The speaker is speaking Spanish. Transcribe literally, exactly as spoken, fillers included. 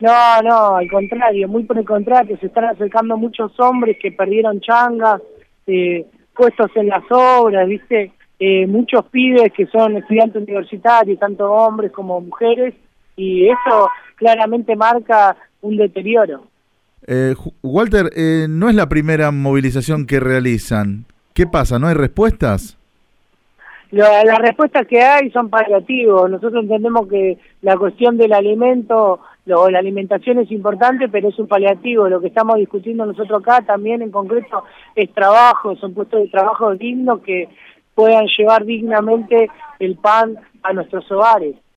No, no, al contrario, muy por el contrario, se están acercando muchos hombres que perdieron changas, eh, puestos en las obras, ¿viste? Eh, muchos pibes que son estudiantes universitarios, tanto hombres como mujeres, y eso claramente marca un deterioro. Eh, Ju- Walter, eh, no es la primera movilización que realizan. ¿Qué pasa? ¿No hay respuestas? La- las respuestas que hay son paliativos. Nosotros entendemos que la cuestión del alimento, lo, la alimentación es importante, pero es un paliativo. Lo que estamos discutiendo nosotros acá también en concreto es trabajo, son puestos de trabajo dignos que puedan llevar dignamente el pan a nuestros hogares.